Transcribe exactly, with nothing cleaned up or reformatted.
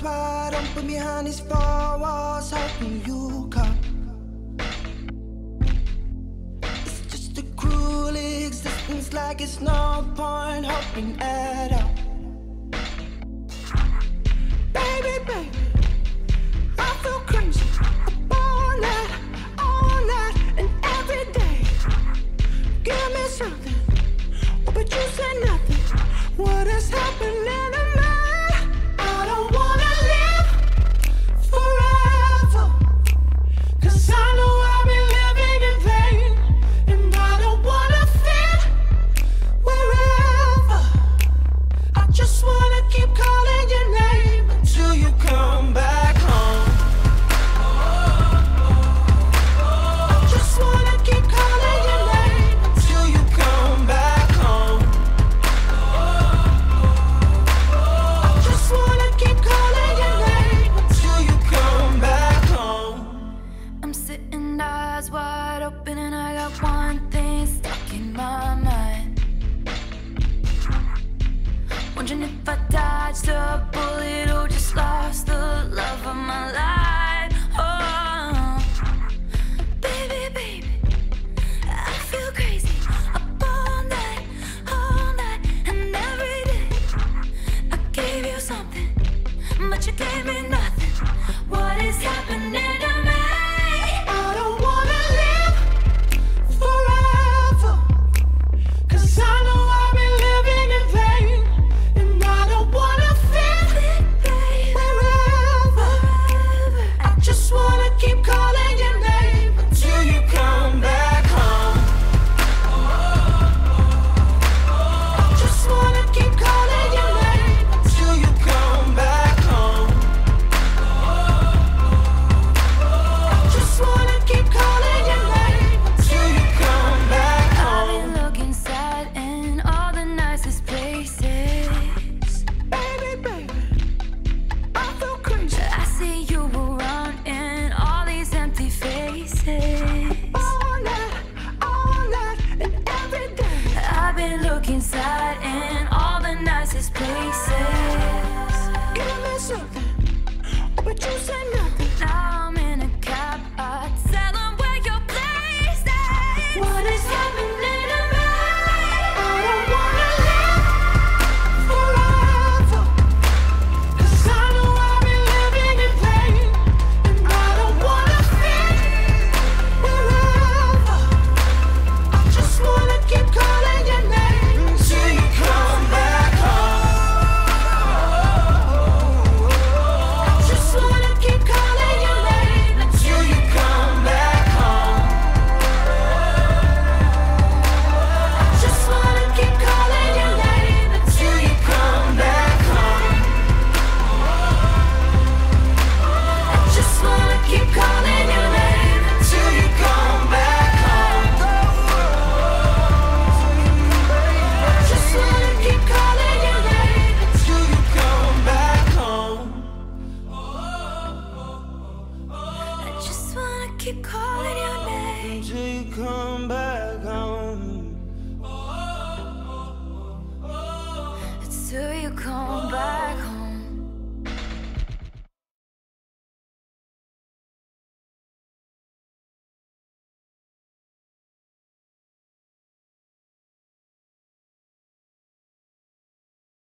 eyes wide open behind these four walls, hoping you come. It's just a cruel existence, like it's no point hoping at all. Baby, baby, I feel crazy all night, all night, and every day. Give me something, oh, but you say nothing. What is happening to me? I don't wanna live forever, 'cause I know I've been living in vain. And I don't wanna fit wherever. I just wanna keep calling your name until you come back home. I just wanna keep calling your name until you come back home. I just wanna keep calling your name until you come back home. I'm sitting eyes wide open and I got one thing stuck in my mind. Wondering if I dodged a bullet or just lost the love of my life. Oh, baby, baby, I feel crazy up all night, all night, and every day. I gave you something, but you gave me nothing. What is happening to me? I don't wanna live forever, 'cause I know I've been living in vain. And I don't wanna fit wherever. I just wanna keep calling your name until you come back home. I just wanna keep calling your name until you come back home. I just wanna keep calling your name until you come back I've home. been looking sad in all the nicest places. Baby, baby, I feel crazy I see you around in all these empty faces. all night, all night, and every day. I've been looking sad in all the nicest places. Give me something, oh, but you say nothing. Now I'm in a cab, I tell them where your place is. What is happening to me? I don't wanna live forever, 'cause I know I've been living in vain. And I don't wanna fit wherever. I just wanna keep calling your name until you come back home. I just wanna keep calling your name until you come back home. I just wanna keep calling your name until you come back home. I just wanna keep calling your name until you come back home. I just wanna keep calling your name until you come back home. I just wanna keep calling your name. Until you come back home. Till you come back.